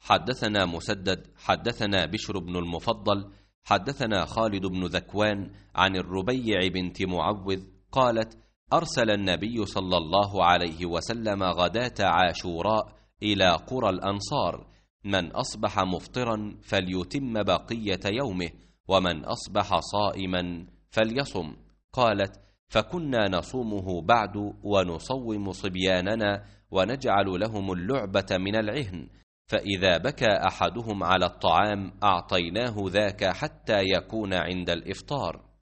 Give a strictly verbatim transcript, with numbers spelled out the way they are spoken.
حدثنا مسدد حدثنا بشر بن المفضل حدثنا خالد بن ذكوان عن الربيع بنت معوذ قالت: أرسل النبي صلى الله عليه وسلم غداة عاشوراء إلى قرى الأنصار: من أصبح مفطرا فليتم بقية يومه، ومن أصبح صائما فليصم. قالت: فكنا نصومه بعد ونصوم صبياننا ونجعل لهم اللعبة من العهن، فإذا بكى أحدهم على الطعام أعطيناه ذاك حتى يكون عند الإفطار.